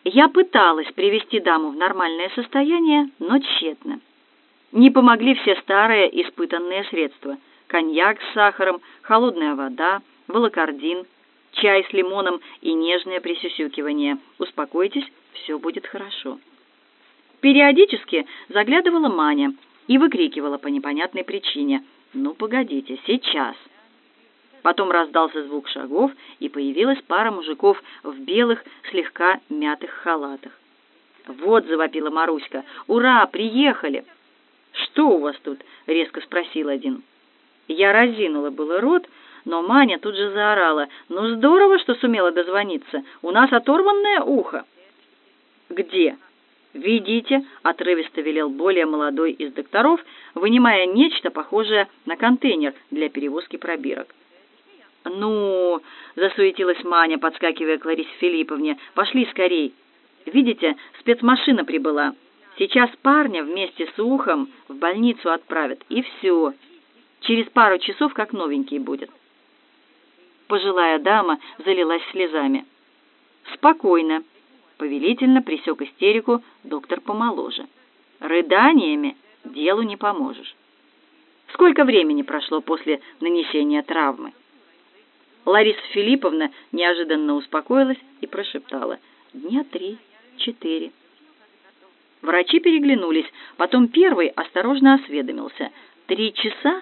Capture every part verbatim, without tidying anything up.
Я пыталась привести даму в нормальное состояние, но тщетно. Не помогли все старые испытанные средства: коньяк с сахаром, холодная вода, волокордин, чай с лимоном и нежное присюсюкивание. Успокойтесь, все будет хорошо. Периодически заглядывала Маня и выкрикивала по непонятной причине: «Ну, погодите, сейчас!» Потом раздался звук шагов, и появилась пара мужиков в белых, слегка мятых халатах. «Вот», — завопила Маруська, — «ура, приехали!» «Что у вас тут?» — резко спросил один. Я разинула было рот, но Маня тут же заорала: «Ну здорово, что сумела дозвониться! У нас оторванное ухо!» «Где?» «Ведите», — отрывисто велел более молодой из докторов, вынимая нечто похожее на контейнер для перевозки пробирок. «Ну...» — засуетилась Маня, подскакивая к Ларисе Филипповне. «Пошли скорей. Видите, спецмашина прибыла. Сейчас парня вместе с ухом в больницу отправят, и все. Через пару часов как новенький будет». Пожилая дама залилась слезами. «Спокойно», — повелительно пресек истерику доктор помоложе. «Рыданиями делу не поможешь». «Сколько времени прошло после нанесения травмы?» Лариса Филипповна неожиданно успокоилась и прошептала: «Дня три, четыре». Врачи переглянулись, потом первый осторожно осведомился: «Три часа?»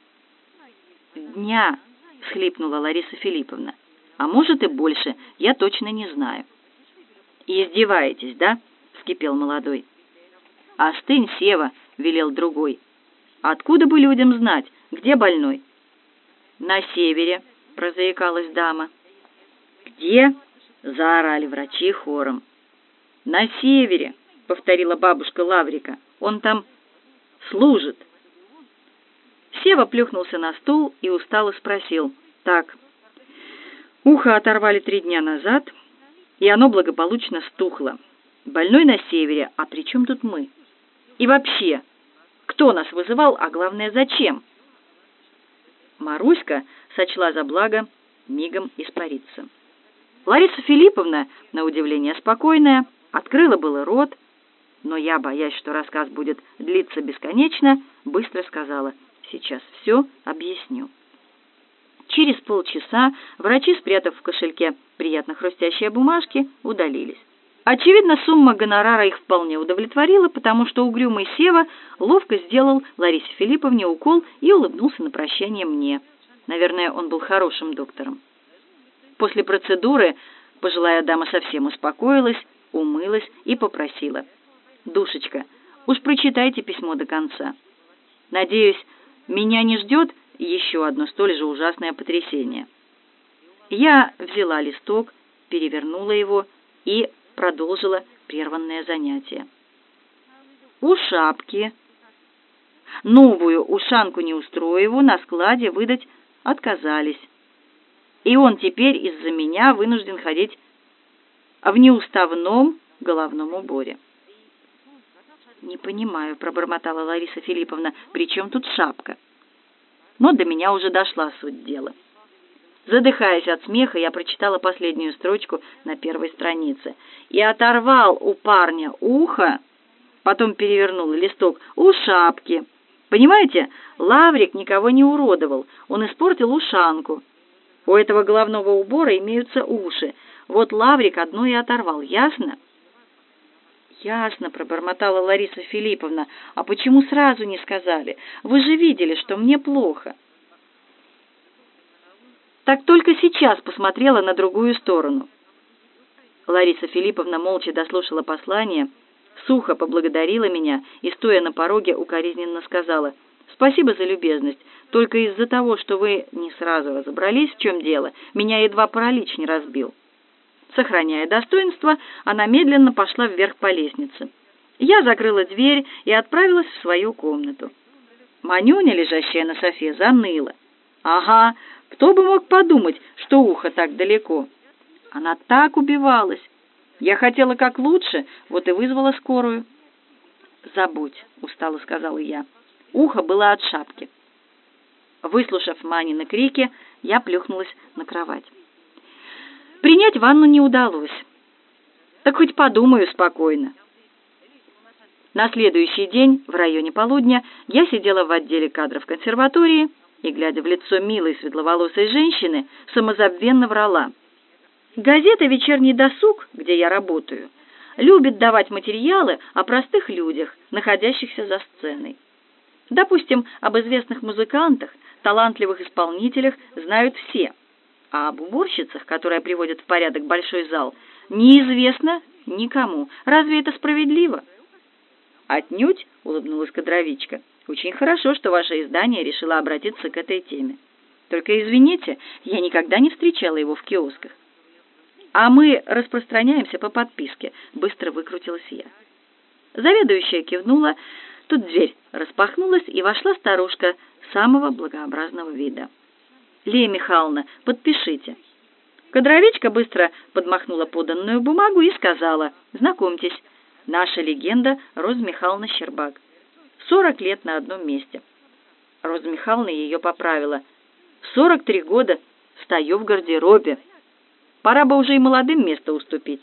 «Дня», — всхлипнула Лариса Филипповна. «А может и больше, я точно не знаю». «Издеваетесь, да?» — вскипел молодой. «Остынь, Сева», — велел другой. «Откуда бы людям знать, где больной?» «На севере», — прозаикалась дама. «Где?» — заорали врачи хором. «На севере», — повторила бабушка Лаврика. «Он там служит». Сева плюхнулся на стул и устало спросил: «Так, ухо оторвали три дня назад, и оно благополучно стухло. Больной на севере, а при чем тут мы? И вообще, кто нас вызывал, а главное, зачем?» Маруська сочла за благо мигом испариться. Лариса Филипповна, на удивление спокойная, открыла было рот, но я, боясь, что рассказ будет длиться бесконечно, быстро сказала: «Сейчас все объясню». Через полчаса врачи, спрятав в кошельке приятно хрустящие бумажки, удалились. Очевидно, сумма гонорара их вполне удовлетворила, потому что угрюмый Сева ловко сделал Ларисе Филипповне укол и улыбнулся на прощание мне. Наверное, он был хорошим доктором. После процедуры пожилая дама совсем успокоилась, умылась и попросила: «Душечка, уж прочитайте письмо до конца. Надеюсь, меня не ждет еще одно столь же ужасное потрясение». Я взяла листок, перевернула его и продолжила прерванное занятие. «У шапки. Новую ушанку Неустроеву на складе выдать отказались. И он теперь из-за меня вынужден ходить в неуставном головном уборе». «Не понимаю», — пробормотала Лариса Филипповна, — «при чем тут шапка?» Но до меня уже дошла суть дела. Задыхаясь от смеха, я прочитала последнюю строчку на первой странице. «И оторвал у парня ухо», потом перевернул листок, «у шапки». Понимаете, Лаврик никого не уродовал, он испортил ушанку. У этого головного убора имеются уши. Вот Лаврик одно и оторвал, ясно? «Ясно», — пробормотала Лариса Филипповна. «А почему сразу не сказали? Вы же видели, что мне плохо». Так только сейчас посмотрела на другую сторону. Лариса Филипповна молча дослушала послание, сухо поблагодарила меня и, стоя на пороге, укоризненно сказала: «Спасибо за любезность. Только из-за того, что вы не сразу разобрались, в чем дело, меня едва паралич не разбил». Сохраняя достоинство, она медленно пошла вверх по лестнице. Я закрыла дверь и отправилась в свою комнату. Манюня, лежащая на софе, заныла. Ага, кто бы мог подумать, что ухо так далеко. Она так убивалась. Я хотела как лучше, вот и вызвала скорую. «Забудь», — устало сказала я. Ухо было от шапки. Выслушав Манины крики, я плюхнулась на кровать. Принять ванну не удалось. Так хоть подумаю спокойно. На следующий день, в районе полудня, я сидела в отделе кадров консерватории и, глядя в лицо милой светловолосой женщины, самозабвенно врала. Газета «Вечерний досуг», где я работаю, любит давать материалы о простых людях, находящихся за сценой. Допустим, об известных музыкантах, талантливых исполнителях знают все, а об уборщицах, которые приводят в порядок большой зал, неизвестно никому. Разве это справедливо? Отнюдь, улыбнулась кадровичка. Очень хорошо, что ваше издание решило обратиться к этой теме. Только извините, я никогда не встречала его в киосках. А мы распространяемся по подписке, быстро выкрутилась я. Заведующая кивнула, тут дверь распахнулась, и вошла старушка самого благообразного вида. Лея Михайловна, подпишите. Кадровичка быстро подмахнула поданную бумагу и сказала: знакомьтесь, наша легенда Роза Михайловна Щербак. Сорок лет на одном месте. Роза Михайловна ее поправила. Сорок три года стою в гардеробе. Пора бы уже и молодым место уступить.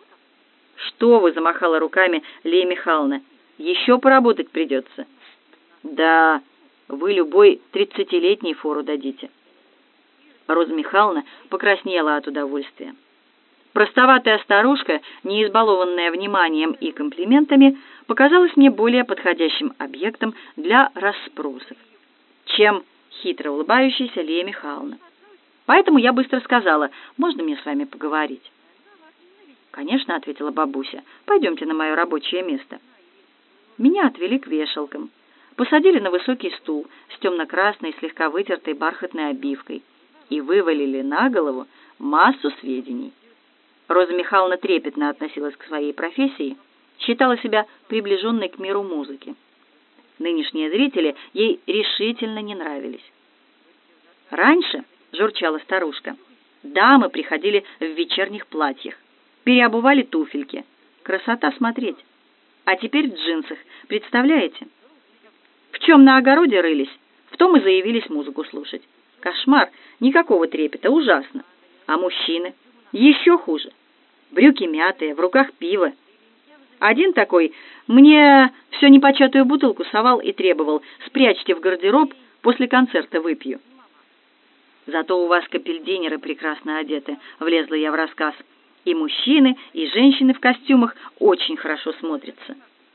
Что вы, замахала руками Лея Михайловна, еще поработать придется. Да, вы любой тридцатилетней фору дадите. Роза Михайловна покраснела от удовольствия. Простоватая старушка, не избалованная вниманием и комплиментами, показалась мне более подходящим объектом для расспросов, чем хитро улыбающаяся Лея Михайловна. Поэтому я быстро сказала: можно мне с вами поговорить? Конечно, ответила бабуся. Пойдемте на мое рабочее место. Меня отвели к вешалкам, посадили на высокий стул с темно-красной, слегка вытертой бархатной обивкой и вывалили на голову массу сведений. Роза Михайловна трепетно относилась к своей профессии, считала себя приближенной к миру музыки. Нынешние зрители ей решительно не нравились. Раньше, журчала старушка, дамы приходили в вечерних платьях, переобували туфельки. Красота смотреть. А теперь в джинсах, представляете? В чем на огороде рылись, в том и заявились музыку слушать. Кошмар, никакого трепета, ужасно. А мужчины? Еще хуже. Брюки мятые, в руках пиво. Один такой мне все непочатую бутылку совал и требовал: спрячьте в гардероб, после концерта выпью. Зато у вас капельдинеры прекрасно одеты, влезла я в рассказ. И мужчины, и женщины в костюмах очень хорошо смотрятся.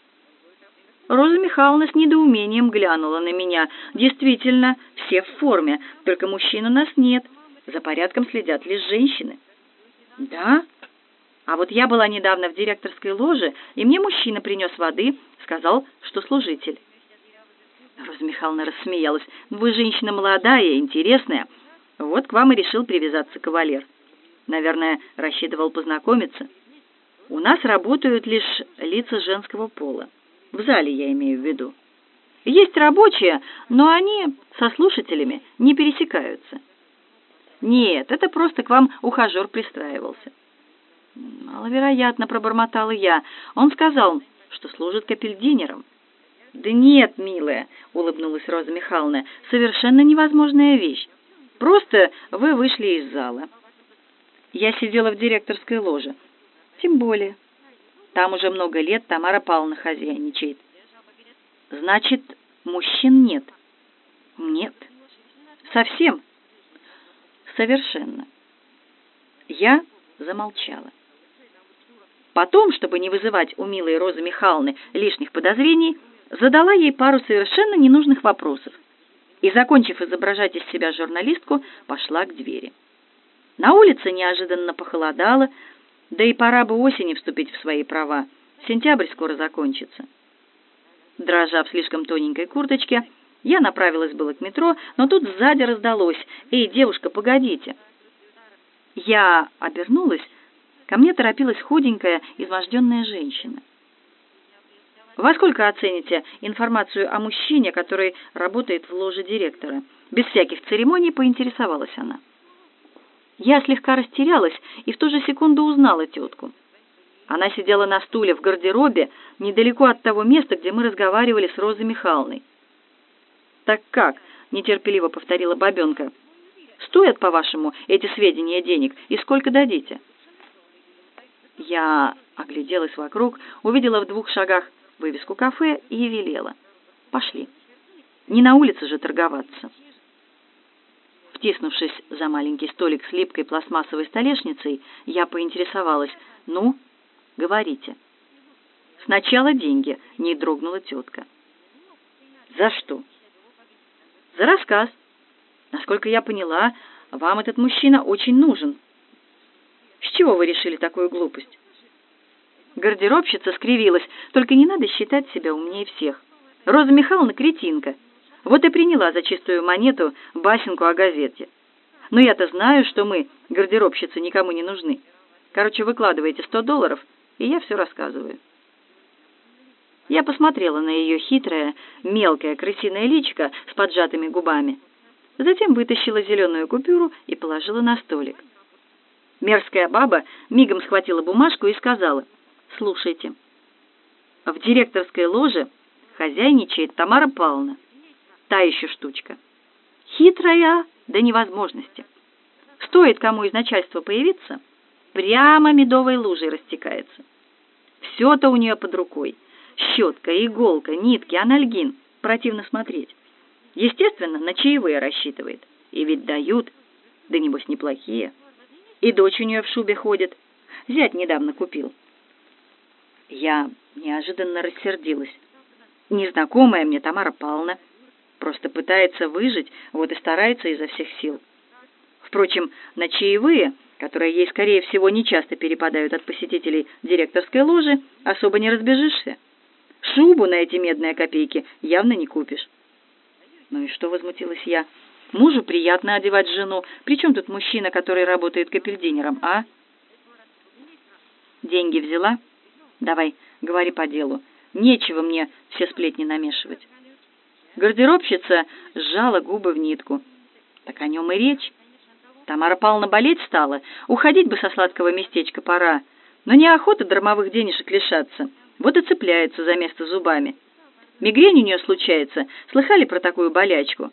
Роза Михайловна с недоумением глянула на меня. Действительно, все в форме, только мужчин у нас нет. За порядком следят лишь женщины. Да? А вот я была недавно в директорской ложе, и мне мужчина принес воды, сказал, что служитель. Роза Михайловна рассмеялась. Вы женщина молодая, интересная. Вот к вам и решил привязаться кавалер. Наверное, рассчитывал познакомиться. У нас работают лишь лица женского пола. В зале я имею в виду. Есть рабочие, но они со слушателями не пересекаются. Нет, это просто к вам ухажер пристраивался. Маловероятно, пробормотала я. Он сказал, что служит капельдинером. Да нет, милая, улыбнулась Роза Михайловна, совершенно невозможная вещь. Просто вы вышли из зала. Я сидела в директорской ложе. Тем более. Там уже много лет Тамара Павловна хозяйничает. Значит, мужчин нет? Нет. Совсем? Совершенно. Я замолчала. Потом, чтобы не вызывать у милой Розы Михайловны лишних подозрений, задала ей пару совершенно ненужных вопросов и, закончив изображать из себя журналистку, пошла к двери. На улице неожиданно похолодало, да и пора бы осени вступить в свои права. Сентябрь скоро закончится. Дрожа в слишком тоненькой курточке, я направилась было к метро, но тут сзади раздалось: «Эй, девушка, погодите!» Я обернулась, ко мне торопилась худенькая, изможденная женщина. «Во сколько оцените информацию о мужчине, который работает в ложе директора?» Без всяких церемоний поинтересовалась она. Я слегка растерялась и в ту же секунду узнала тетку. Она сидела на стуле в гардеробе, недалеко от того места, где мы разговаривали с Розой Михайловной. «Так как?» — нетерпеливо повторила бабенка. «Стоят, по-вашему, эти сведения денег, и сколько дадите?» Я Огляделась вокруг, увидела в двух шагах вывеску кафе и велела: «Пошли. Не на улице же торговаться». Втиснувшись за маленький столик с липкой пластмассовой столешницей, я поинтересовалась: «Ну, говорите». «Сначала деньги», — не дрогнула тетка. «За что?» «За рассказ. Насколько я поняла, вам этот мужчина очень нужен. С чего вы решили такую глупость?» Гардеробщица скривилась: «Только не надо считать себя умнее всех. Роза Михайловна кретинка. Вот и приняла за чистую монету басенку о газете. Но я-то знаю, что мы, гардеробщицы, никому не нужны. Короче, выкладываете сто долларов, и я все рассказываю». Я посмотрела на ее хитрое, мелкое, крысиное личико с поджатыми губами. Затем вытащила зеленую купюру и положила на столик. Мерзкая баба мигом схватила бумажку и сказала: «Слушайте, в директорской ложе хозяйничает Тамара Павловна. Та еще штучка. Хитрая до невозможности. Стоит кому из начальства появиться, прямо медовой лужей растекается. Все-то у нее под рукой. Щетка, иголка, нитки, анальгин. Противно смотреть. Естественно, на чаевые рассчитывает. И ведь дают, да небось неплохие. И дочь у нее в шубе ходит. Зять недавно купил». Я неожиданно рассердилась. Незнакомая мне Тамара Павловна просто пытается выжить, вот и старается изо всех сил. Впрочем, на чаевые, которые ей, скорее всего, нечасто перепадают от посетителей директорской ложи, особо не разбежишься. Шубу на эти медные копейки явно не купишь. «Ну и что?» — возмутилась я. «Мужу приятно одевать жену. Причем тут мужчина, который работает капельдинером, а?» «Деньги взяла? Давай, говори по делу. Нечего мне все сплетни намешивать». Гардеробщица сжала губы в нитку. «Так о нем и речь. Тамара Павловна болеть стала. Уходить бы со сладкого местечка пора. Но неохота дармовых денежек лишаться. Вот и цепляется за место зубами. Мигрень у нее случается. Слыхали про такую болячку?»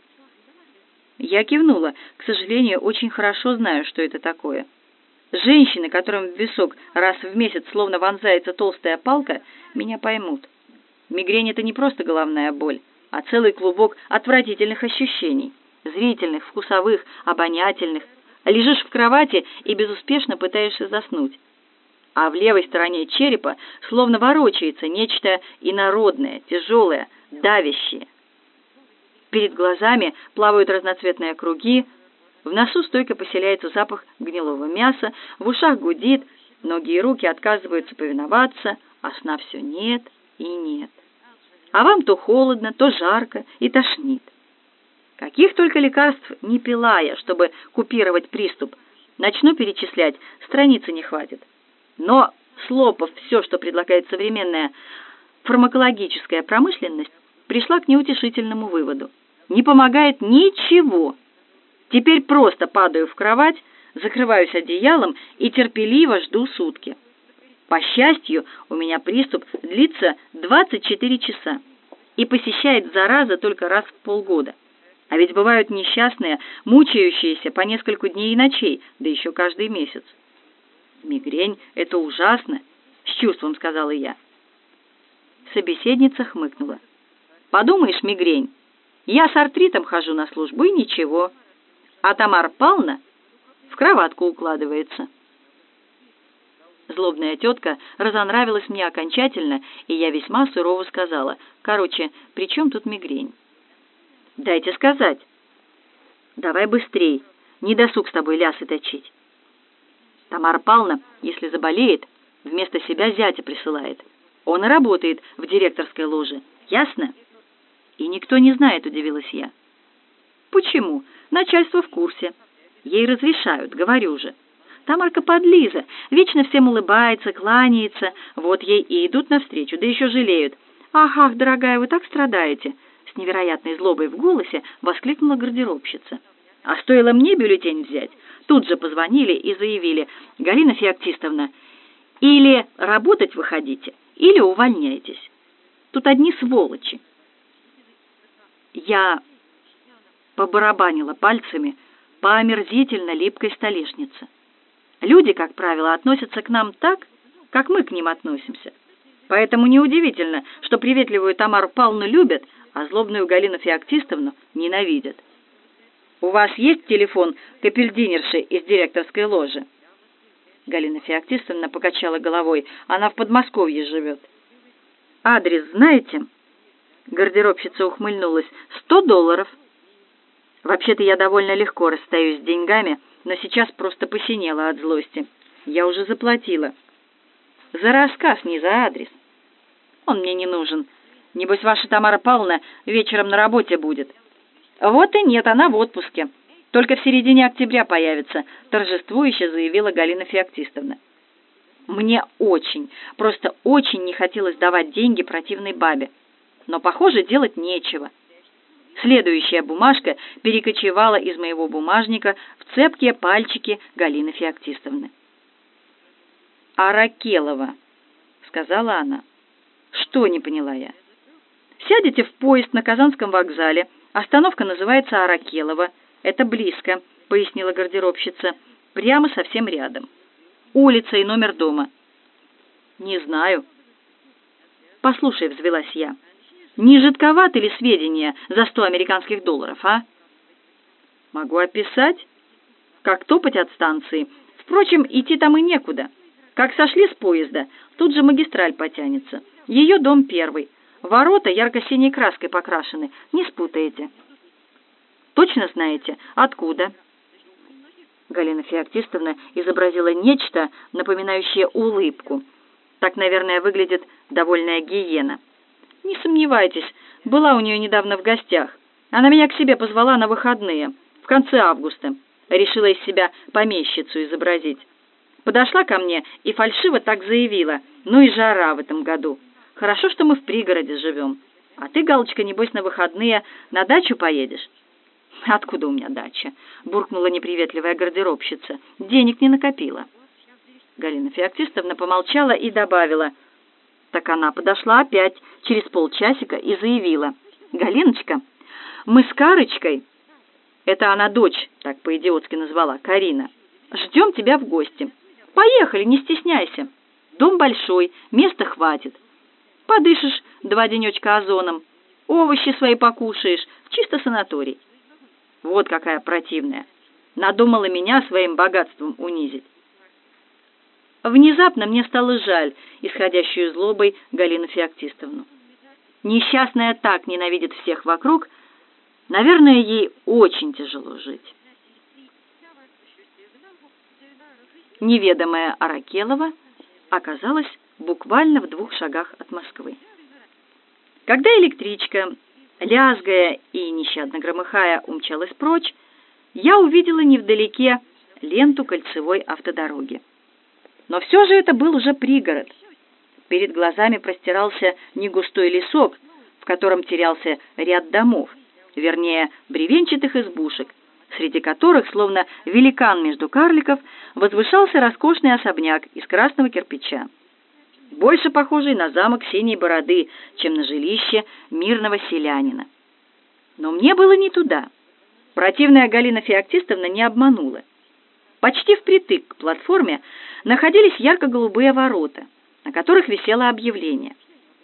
Я кивнула. К сожалению, очень хорошо знаю, что это такое. Женщины, которым в висок раз в месяц словно вонзается толстая палка, меня поймут. Мигрень — это не просто головная боль, а целый клубок отвратительных ощущений. Зрительных, вкусовых, обонятельных. Лежишь в кровати и безуспешно пытаешься заснуть. А в левой стороне черепа словно ворочается нечто инородное, тяжелое, давящее. Перед глазами плавают разноцветные круги, в носу стойко поселяется запах гнилого мяса, в ушах гудит, ноги и руки отказываются повиноваться, а сна все нет и нет. А вам то холодно, то жарко и тошнит. Каких только лекарств не пила я, чтобы купировать приступ. Начну перечислять, страницы не хватит. Но, слопав все, что предлагает современная фармакологическая промышленность, пришла к неутешительному выводу. Не помогает ничего. Теперь просто падаю в кровать, закрываюсь одеялом и терпеливо жду сутки. По счастью, у меня приступ длится двадцать четыре часа и посещает зараза только раз в полгода. А ведь бывают несчастные, мучающиеся по несколько дней и ночей, да еще каждый месяц. «Мигрень — это ужасно», — с чувством сказала я. Собеседница хмыкнула. «Подумаешь, мигрень. Я с артритом хожу на службу, и ничего. А Тамара Павловна в кроватку укладывается». Злобная тетка разонравилась мне окончательно, и я весьма сурово сказала: «Короче, при чем тут мигрень?» «Дайте сказать». «Давай быстрей, не досуг с тобой лясы точить». Тамара Павловна, если заболеет, вместо себя зятя присылает. Он и работает в директорской ложе. Ясно? И никто не знает, удивилась я. Почему? Начальство в курсе. Ей разрешают, говорю же. Тамарка подлиза, вечно всем улыбается, кланяется. Вот ей и идут навстречу, да еще жалеют. «Ах, ах, дорогая, вы так страдаете!» С невероятной злобой в голосе воскликнула гардеробщица. А стоило мне бюллетень взять, тут же позвонили и заявили: «Галина Феоктистовна, или работать выходите, или увольняйтесь. Тут одни сволочи». Я побарабанила пальцами по омерзительно липкой столешнице. Люди, как правило, относятся к нам так, как мы к ним относимся. Поэтому неудивительно, что приветливую Тамару Павловну любят, а злобную Галину Феоктистовну ненавидят. «У вас есть телефон капельдинерши из директорской ложи?» Галина Феоктистовна покачала головой. «Она в Подмосковье живет». «Адрес знаете?» Гардеробщица ухмыльнулась. «Сто долларов». Вообще-то я довольно легко расстаюсь с деньгами, но сейчас просто посинела от злости. Я уже заплатила. За рассказ, не за адрес. Он мне не нужен. Небось, ваша Тамара Павловна вечером на работе будет. Вот и нет, она в отпуске. Только в середине октября появится, торжествующе заявила Галина Феоктистовна. Мне очень, просто очень не хотелось давать деньги противной бабе. Но, похоже, делать нечего. Следующая бумажка перекочевала из моего бумажника в цепкие пальчики Галины Феоктистовны. «Аракелова», — сказала она. «Что?» — не поняла я. «Сядете в поезд на Казанском вокзале. Остановка называется Аракелова. Это близко», — пояснила гардеробщица. «Прямо совсем рядом. Улица и номер дома». «Не знаю». «Послушай», — взвелась я, — «не жидковаты ли сведения за сто американских долларов, а?» «Могу описать, как топать от станции. Впрочем, идти там и некуда. Как сошли с поезда, тут же магистраль потянется. Ее дом первый. Ворота ярко-синей краской покрашены. Не спутаете». «Точно знаете? Откуда?» Галина Феоктистовна изобразила нечто, напоминающее улыбку. Так, наверное, выглядит довольная гиена. «Не сомневайтесь, была у нее недавно в гостях. Она меня к себе позвала на выходные, в конце августа. Решила из себя помещицу изобразить. Подошла ко мне и фальшиво так заявила: ну и жара в этом году. Хорошо, что мы в пригороде живем. А ты, Галочка, небось, на выходные на дачу поедешь?» «Откуда у меня дача?» — буркнула неприветливая гардеробщица. «Денег не накопила». Галина Феоктистовна помолчала и добавила. Так она подошла опять через полчасика и заявила: «Галиночка, мы с Карочкой...» Это она дочь, так по-идиотски назвала, Карина. «Ждем тебя в гости. Поехали, не стесняйся. Дом большой, места хватит. Подышишь два денечка озоном, овощи свои покушаешь, чисто санаторий». Вот какая противная. Надумала меня своим богатством унизить. Внезапно мне стало жаль исходящую злобой Галину Феоктистовну. Несчастная так ненавидит всех вокруг, наверное, ей очень тяжело жить. Неведомая Аракелова оказалась буквально в двух шагах от Москвы. Когда электричка, лязгая и нещадно громыхая, умчалась прочь, я увидела невдалеке ленту кольцевой автодороги. Но все же это был уже пригород. Перед глазами простирался негустой лесок, в котором терялся ряд домов, вернее, бревенчатых избушек, среди которых, словно великан между карликов, возвышался роскошный особняк из красного кирпича, больше похожий на замок Синей Бороды, чем на жилище мирного селянина. Но мне было не туда. Противная Галина Феоктистовна не обманула. Почти впритык к платформе находились ярко-голубые ворота, на которых висело объявление.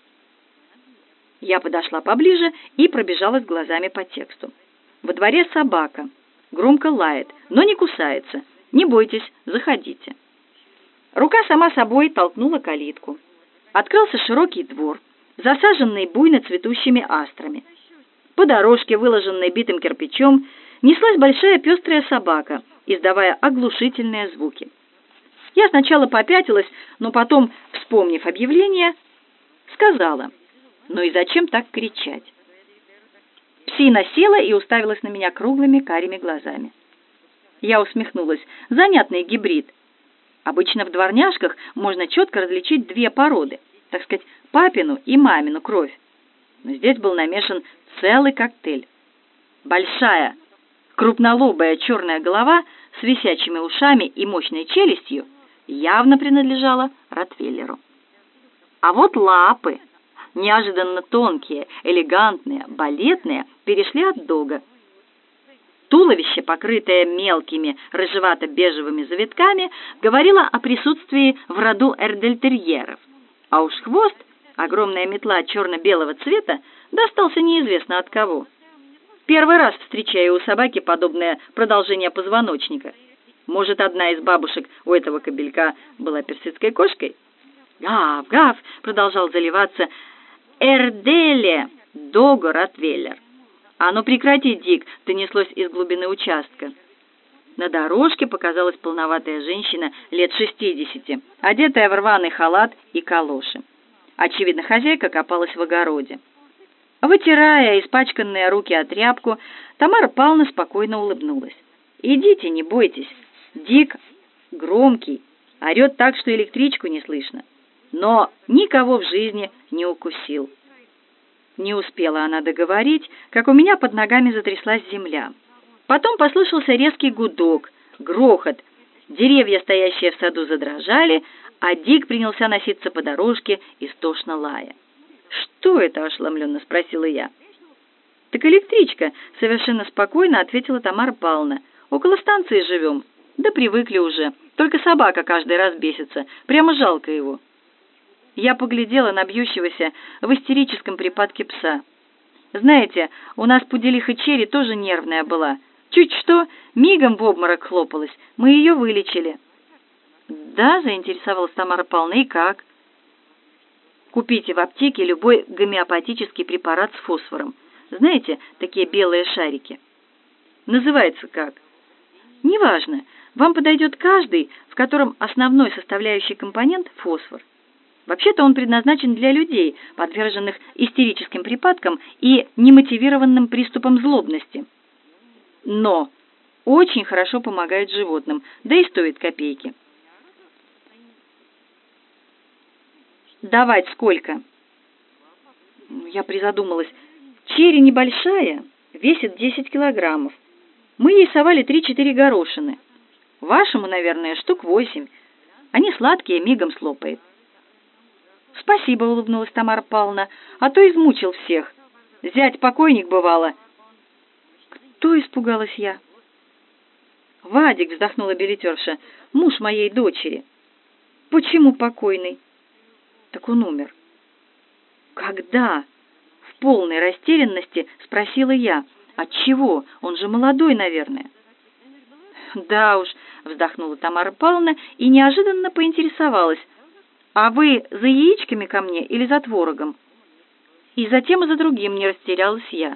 Я подошла поближе и пробежалась глазами по тексту. Во дворе собака, громко лает, но не кусается. Не бойтесь, заходите. Рука сама собой толкнула калитку. Открылся широкий двор, засаженный буйно цветущими астрами. По дорожке, выложенной битым кирпичом, неслась большая пестрая собака, издавая оглушительные звуки. Я сначала попятилась, но потом, вспомнив объявление, сказала: «Ну и зачем так кричать?» Псина села и уставилась на меня круглыми карими глазами. Я усмехнулась. Занятный гибрид. Обычно в дворняжках можно четко различить две породы, так сказать, папину и мамину кровь. Но здесь был намешан целый коктейль. Большая, крупнолобая черная голова с висячими ушами и мощной челюстью явно принадлежала ротвейлеру. А вот лапы, неожиданно тонкие, элегантные, балетные, перешли от дога. Туловище, покрытое мелкими рыжевато-бежевыми завитками, говорило о присутствии в роду эрдельтерьеров, а уж хвост, огромная метла черно-белого цвета, достался неизвестно от кого. Первый раз встречаю у собаки подобное продолжение позвоночника. Может, одна из бабушек у этого кобелька была персидской кошкой? «Гав, гав!» — продолжал заливаться Эрделе Дого-ротвейлер. «А ну прекрати, Дик!» — донеслось из глубины участка. На дорожке показалась полноватая женщина лет шестидесяти, одетая в рваный халат и калоши. Очевидно, хозяйка копалась в огороде. Вытирая испачканные руки о тряпку, Тамара Павловна спокойно улыбнулась. «Идите, не бойтесь. Дик громкий, орет так, что электричку не слышно, но никого в жизни не укусил». Не успела она договорить, как у меня под ногами затряслась земля. Потом послышался резкий гудок, грохот. Деревья, стоящие в саду, задрожали, а Дик принялся носиться по дорожке, истошно лая. «Что это?» — ошеломленно спросила я. «Так электричка», — совершенно спокойно ответила Тамара Павловна. «Около станции живем. Да привыкли уже. Только собака каждый раз бесится. Прямо жалко его». Я поглядела на бьющегося в истерическом припадке пса. Знаете, у нас пуделиха Черри тоже нервная была. Чуть что, мигом в обморок хлопалась. Мы ее вылечили. «Да», — заинтересовалась Тамара Павловна, — «и как?» «Купите в аптеке любой гомеопатический препарат с фосфором. Знаете, такие белые шарики?» «Называется как?» «Неважно. Вам подойдет каждый, в котором основной составляющий компонент — фосфор. Вообще-то он предназначен для людей, подверженных истерическим припадкам и немотивированным приступам злобности. Но очень хорошо помогает животным, да и стоит копейки». «Давать сколько?» Я призадумалась. Черри небольшая, весит десять килограммов. Мы ей совали три-четыре горошины. Вашему, наверное, штук восемь. Они сладкие, мигом слопает. «Спасибо», — улыбнулась Тамара Павловна, — «а то измучил всех. Зять покойник бывало». «Кто?» — испугалась я. «Вадик», — вздохнула билетерша, — «муж моей дочери». «Почему покойный?» «Так он умер». «Когда?» — в полной растерянности спросила я. «Отчего? Он же молодой, наверное». «Да уж», — вздохнула Тамара Павловна и неожиданно поинтересовалась. «А вы за яичками ко мне или за творогом?» И за тем, и за другим не растерялась я.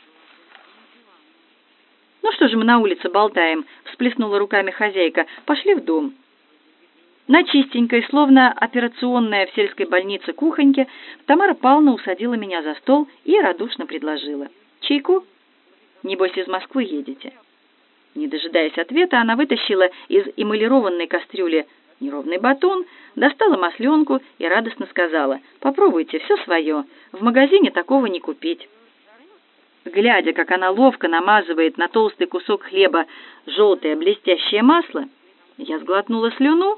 «Ну что же мы на улице болтаем?» — всплеснула руками хозяйка. «Пошли в дом». На чистенькой, словно операционная в сельской больнице кухоньке, Тамара Павловна усадила меня за стол и радушно предложила: «Чайку? Небось, из Москвы едете?» Не дожидаясь ответа, она вытащила из эмалированной кастрюли неровный батон, достала масленку и радостно сказала: «Попробуйте, все свое, в магазине такого не купить». Глядя, как она ловко намазывает на толстый кусок хлеба желтое блестящее масло, я сглотнула слюну.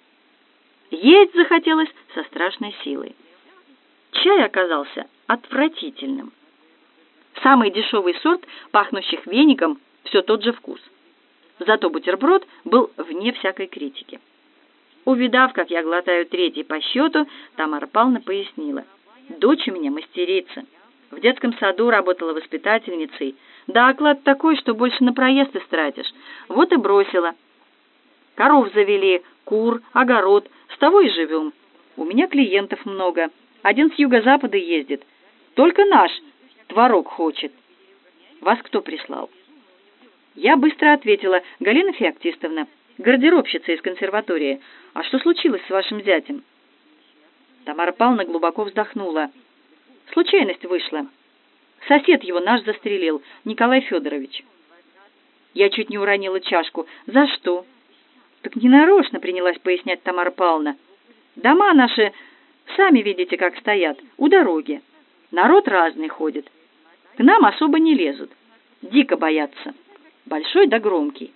Есть захотелось со страшной силой. Чай оказался отвратительным. Самый дешевый сорт, пахнущих веником, все тот же вкус. Зато бутерброд был вне всякой критики. Увидав, как я глотаю третий по счету, Тамара Павловна пояснила: «Дочь у меня мастерица. В детском саду работала воспитательницей. Да оклад такой, что больше на проезд истратишь. Вот и бросила. Коров завели, кур, огород. С того и живем. У меня клиентов много. Один с юго-запада ездит. Только наш творог хочет. Вас кто прислал?» Я быстро ответила: «Галина Феоктистовна, гардеробщица из консерватории. А что случилось с вашим зятем?» Тамара Павловна глубоко вздохнула. «Случайность вышла. Сосед его наш застрелил, Николай Федорович». Я чуть не уронила чашку. «За что?» «Так ненарочно», — принялась пояснять Тамара Павловна. «Дома наши, сами видите, как стоят, у дороги. Народ разный ходит. К нам особо не лезут. Дико боятся. Большой да громкий.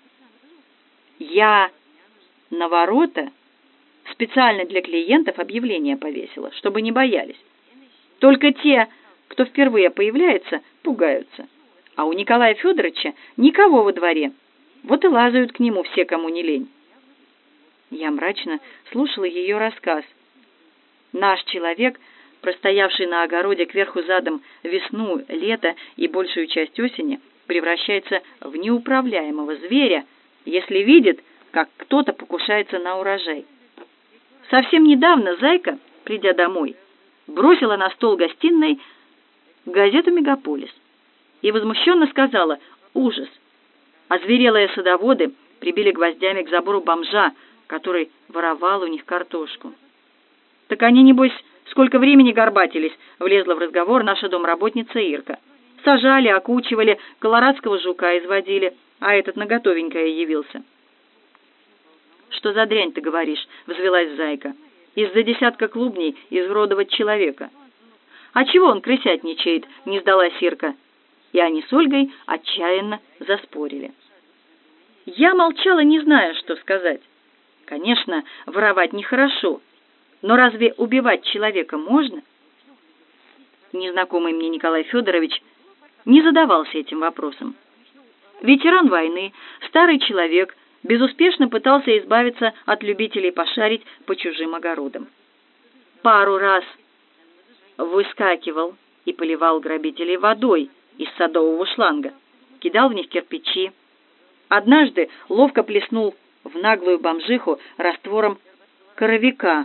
Я на ворота специально для клиентов объявление повесила, чтобы не боялись. Только те, кто впервые появляется, пугаются. А у Николая Федоровича никого во дворе. Вот и лазают к нему все, кому не лень. Я мрачно слушала ее рассказ. Наш человек, простоявший на огороде кверху задом весну, лето и большую часть осени, превращается в неуправляемого зверя, если видит, как кто-то покушается на урожай. Совсем недавно Зайка, придя домой, бросила на стол гостиной газету «Мегаполис» и возмущенно сказала: «Ужас! Озверелые садоводы прибили гвоздями к забору бомжа, который воровал у них картошку». «Так они, небось, сколько времени горбатились», — влезла в разговор наша домработница Ирка. «Сажали, окучивали, колорадского жука изводили, а этот наготовенькое явился». «Что за дрянь ты говоришь?» — взвелась Зайка. «Из-за десятка клубней изуродовать человека». «А чего он крысятничает?» — не сдалась Ирка. И они с Ольгой отчаянно заспорили. Я молчала, не зная, что сказать. Конечно, воровать нехорошо, но разве убивать человека можно? Незнакомый мне Николай Федорович не задавался этим вопросом. Ветеран войны, старый человек, безуспешно пытался избавиться от любителей пошарить по чужим огородам. Пару раз выскакивал и поливал грабителей водой из садового шланга, кидал в них кирпичи. Однажды ловко плеснул в наглую бомжиху раствором коровика.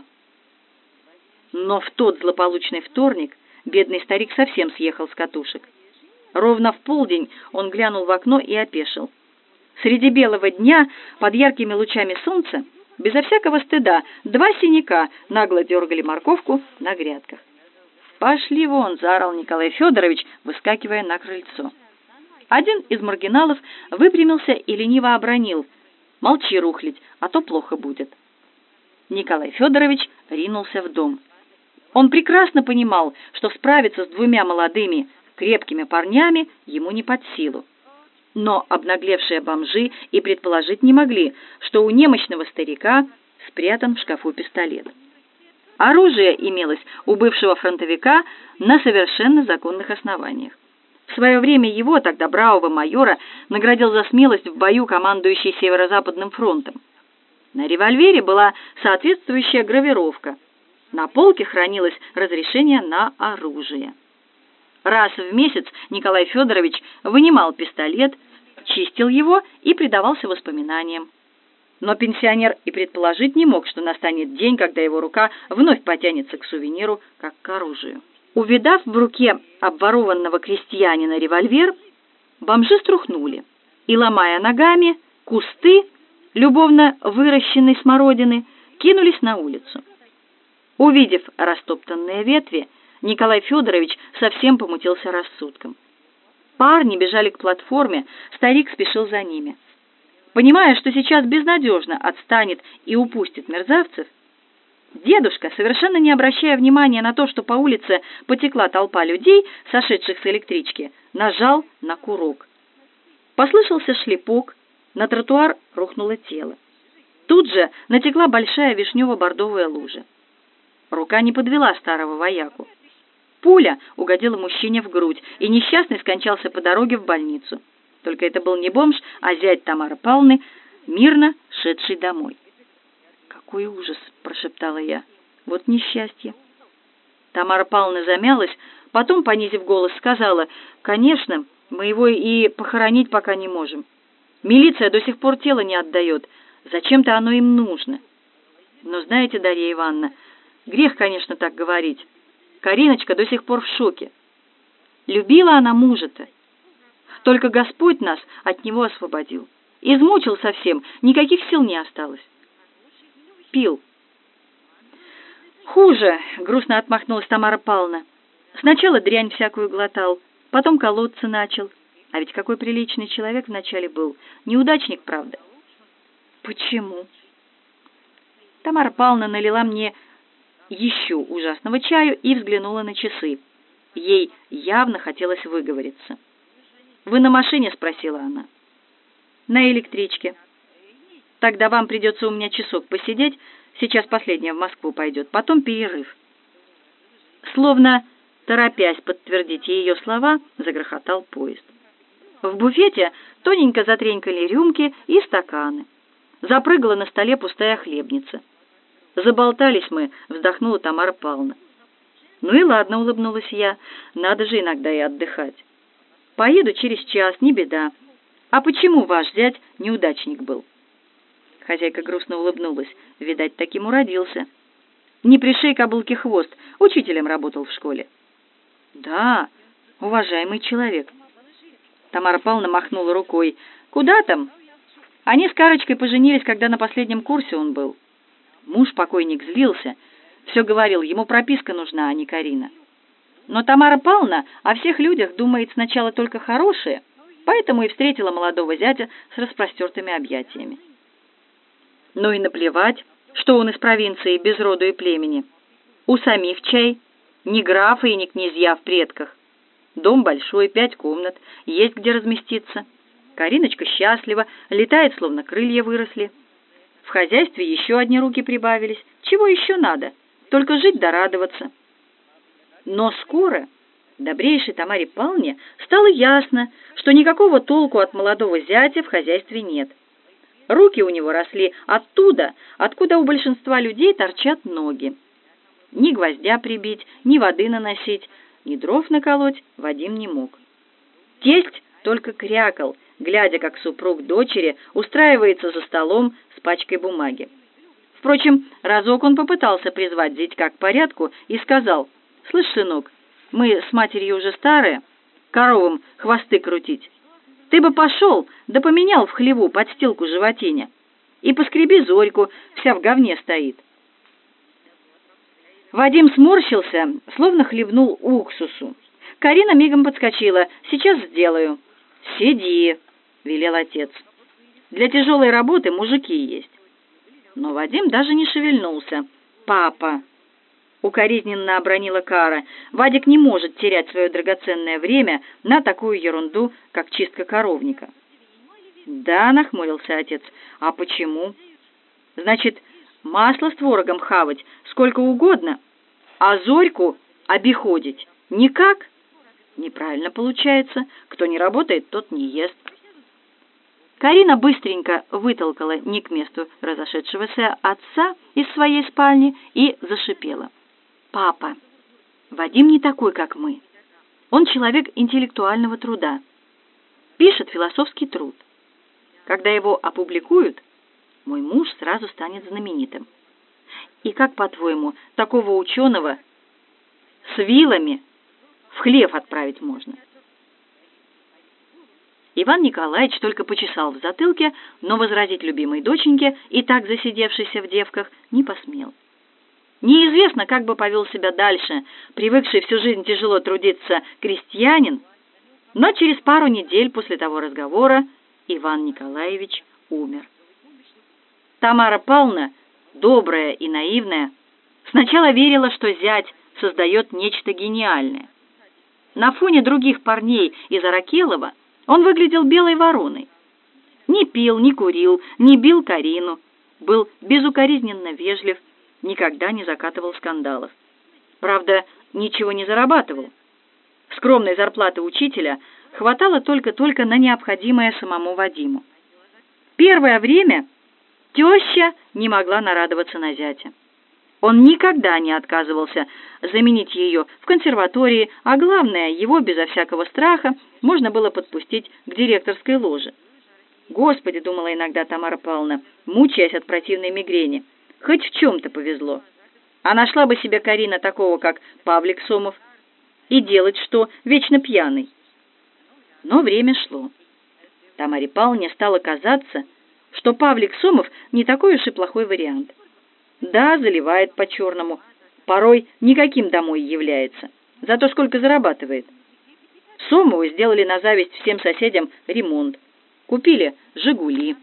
Но в тот злополучный вторник бедный старик совсем съехал с катушек. Ровно в полдень он глянул в окно и опешил. Среди белого дня, под яркими лучами солнца, безо всякого стыда, два синяка нагло дергали морковку на грядках. «Пошли вон!» — заорал Николай Федорович, выскакивая на крыльцо. Один из маргиналов выпрямился и лениво обронил: «Молчи, рухлядь, а то плохо будет». Николай Федорович ринулся в дом. Он прекрасно понимал, что справиться с двумя молодыми, крепкими парнями ему не под силу. Но обнаглевшие бомжи и предположить не могли, что у немощного старика спрятан в шкафу пистолет. Оружие имелось у бывшего фронтовика на совершенно законных основаниях. В свое время его, тогда бравого майора, наградил за смелость в бою командующий Северо-Западным фронтом. На револьвере была соответствующая гравировка. На полке хранилось разрешение на оружие. Раз в месяц Николай Федорович вынимал пистолет, чистил его и предавался воспоминаниям. Но пенсионер и предположить не мог, что настанет день, когда его рука вновь потянется к сувениру, как к оружию. Увидав в руке обворованного крестьянина револьвер, бомжи струхнули и, ломая ногами кусты любовно выращенной смородины, кинулись на улицу. Увидев растоптанные ветви, Николай Федорович совсем помутился рассудком. Парни бежали к платформе, старик спешил за ними. Понимая, что сейчас безнадежно отстанет и упустит мерзавцев, дедушка, совершенно не обращая внимания на то, что по улице потекла толпа людей, сошедших с электрички, нажал на курок. Послышался шлепок, на тротуар рухнуло тело. Тут же натекла большая вишнево-бордовая лужа. Рука не подвела старого вояку. Пуля угодила мужчине в грудь, и несчастный скончался по дороге в больницу. Только это был не бомж, а зять Тамары Павловны, мирно шедший домой. «Какой ужас!» — прошептала я. «Вот несчастье!» Тамара Павловна замялась, потом, понизив голос, сказала: «Конечно, мы его и похоронить пока не можем. Милиция до сих пор тело не отдает. Зачем-то оно им нужно. Но знаете, Дарья Ивановна, грех, конечно, так говорить. Кариночка до сих пор в шоке. Любила она мужа-то. Только Господь нас от него освободил. Измучил совсем, никаких сил не осталось. Пил». «Хуже», — грустно отмахнулась Тамара Павловна. «Сначала дрянь всякую глотал, потом колоться начал. А ведь какой приличный человек вначале был. Неудачник, правда». «Почему?» Тамара Павловна налила мне еще ужасного чаю и взглянула на часы. Ей явно хотелось выговориться. «Вы на машине?» — спросила она. «На электричке». «Тогда вам придется у меня часок посидеть. Сейчас последняя в Москву пойдет. Потом перерыв». Словно торопясь подтвердить ее слова, загрохотал поезд. В буфете тоненько затренькали рюмки и стаканы. Запрыгала на столе пустая хлебница. Заболтались мы, вздохнула Тамара Павловна. Ну и ладно, улыбнулась я, надо же иногда и отдыхать. Поеду через час, не беда. А почему ваш зять неудачник был? Хозяйка грустно улыбнулась. Видать, таким уродился. Не пришей кобылке хвост, учителем работал в школе. Да, уважаемый человек. Тамара Павловна махнула рукой. Куда там? Они с Карочкой поженились, когда на последнем курсе он был. Муж-покойник злился. Все говорил, ему прописка нужна, а не Карина. Но Тамара Павловна о всех людях думает сначала только хорошее, поэтому и встретила молодого зятя с распростертыми объятиями. Ну и наплевать, что он из провинции без роду и племени. У самих чай, ни графы и ни князья в предках. Дом большой, пять комнат, есть где разместиться. Кариночка счастлива, летает, словно крылья выросли. В хозяйстве еще одни руки прибавились. Чего еще надо? Только жить да радоваться. Но скоро добрейшей Тамаре Павловне стало ясно, что никакого толку от молодого зятя в хозяйстве нет. Руки у него росли оттуда, откуда у большинства людей торчат ноги. Ни гвоздя прибить, ни воды наносить, ни дров наколоть Вадим не мог. Тесть только крякал, глядя, как супруг дочери устраивается за столом с пачкой бумаги. Впрочем, разок он попытался призвать зятька к порядку и сказал: «Слышь, сынок, мы с матерью уже старые, коровам хвосты крутить. Ты бы пошел, да поменял в хлеву подстилку животине, и поскреби Зорьку, вся в говне стоит». Вадим сморщился, словно хлебнул уксусу. Карина мигом подскочила. «Сейчас сделаю». «Сиди», — велел отец. «Для тяжелой работы мужики есть». Но Вадим даже не шевельнулся. «Папа!» — укоризненно обронила Кара. «Вадик не может терять свое драгоценное время на такую ерунду, как чистка коровника». «Да», — нахмурился отец. «А почему?» «Значит, масло с творогом хавать сколько угодно, а Зорьку обиходить никак? Неправильно получается. Кто не работает, тот не ест». Карина быстренько вытолкала не к месту разошедшегося отца из своей спальни и зашипела. «Папа, Вадим не такой, как мы. Он человек интеллектуального труда. Пишет философский труд. Когда его опубликуют, мой муж сразу станет знаменитым. И как, по-твоему, такого ученого с вилами в хлев отправить можно?» Иван Николаевич только почесал в затылке, но возразить любимой доченьке, и так засидевшейся в девках, не посмел. Неизвестно, как бы повел себя дальше, привыкший всю жизнь тяжело трудиться крестьянин, но через пару недель после того разговора Иван Николаевич умер. Тамара Павловна, добрая и наивная, сначала верила, что зять создает нечто гениальное. На фоне других парней из Аракелова он выглядел белой вороной. Не пил, не курил, не бил Карину, был безукоризненно вежлив, никогда не закатывал скандалов. Правда, ничего не зарабатывал. Скромной зарплаты учителя хватало только-только на необходимое самому Вадиму. Первое время теща не могла нарадоваться на зятя. Он никогда не отказывался заменить ее в консерватории, а главное, его безо всякого страха можно было подпустить к директорской ложе. «Господи», — думала иногда Тамара Павловна, мучаясь от противной мигрени, — «хоть в чем-то повезло. А нашла бы себе Карина такого, как Павлик Сомов, и делать что, вечно пьяный». Но время шло. Тамаре Павловне стало казаться, что Павлик Сомов не такой уж и плохой вариант. Да, заливает по-черному, порой никаким домой является, зато сколько зарабатывает. Сомову сделали на зависть всем соседям ремонт, купили «Жигули».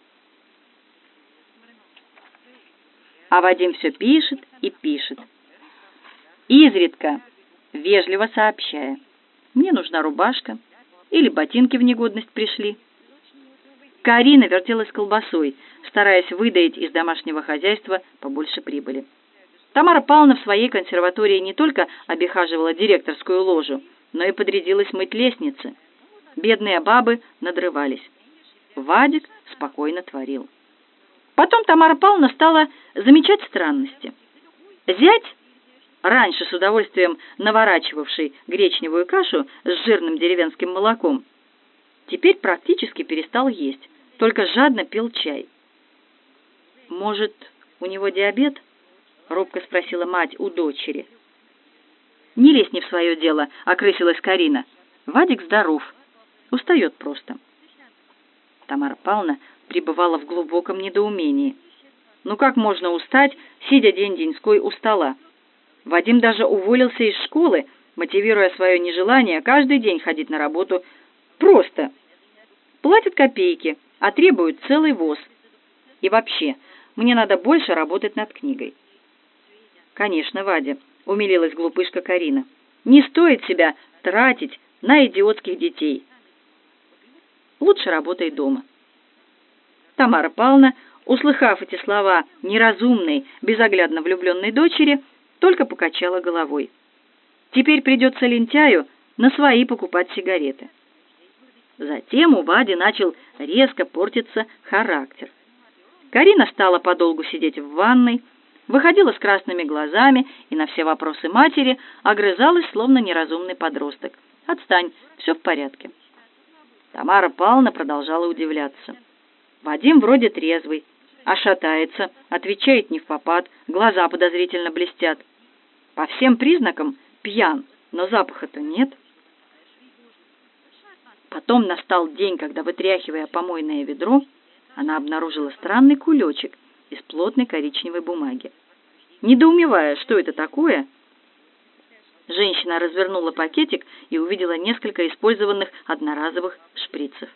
А Вадим все пишет и пишет, изредка вежливо сообщая: «Мне нужна рубашка» или «ботинки в негодность пришли». Карина вертелась колбасой, стараясь выдаить из домашнего хозяйства побольше прибыли. Тамара Павловна в своей консерватории не только обихаживала директорскую ложу, но и подрядилась мыть лестницы. Бедные бабы надрывались. Вадик спокойно творил. Потом Тамара Павловна стала замечать странности. Зять, раньше с удовольствием наворачивавший гречневую кашу с жирным деревенским молоком, теперь практически перестал есть, только жадно пил чай. «Может, у него диабет?» — робко спросила мать у дочери. «Не лезь не в свое дело», — окрысилась Карина. «Вадик здоров, устает просто». Тамара Павловна пребывала в глубоком недоумении. Ну как можно устать, сидя день-деньской у стола? Вадим даже уволился из школы, мотивируя свое нежелание каждый день ходить на работу. Просто. Платят копейки, а требуют целый воз. И вообще, мне надо больше работать над книгой. «Конечно, Вадя», — умилилась глупышка Карина, — «не стоит себя тратить на идиотских детей. Лучше работай дома». Тамара Павловна, услыхав эти слова неразумной, безоглядно влюбленной дочери, только покачала головой. Теперь придется лентяю на свои покупать сигареты. Затем у Вади начал резко портиться характер. Карина стала подолгу сидеть в ванной, выходила с красными глазами и на все вопросы матери огрызалась, словно неразумный подросток. «Отстань, все в порядке». Тамара Павловна продолжала удивляться. Вадим вроде трезвый, а шатается, отвечает невпопад, глаза подозрительно блестят. По всем признакам пьян, но запаха-то нет. Потом настал день, когда, вытряхивая помойное ведро, она обнаружила странный кулечек из плотной коричневой бумаги. Недоумевая, что это такое, женщина развернула пакетик и увидела несколько использованных одноразовых шприцев.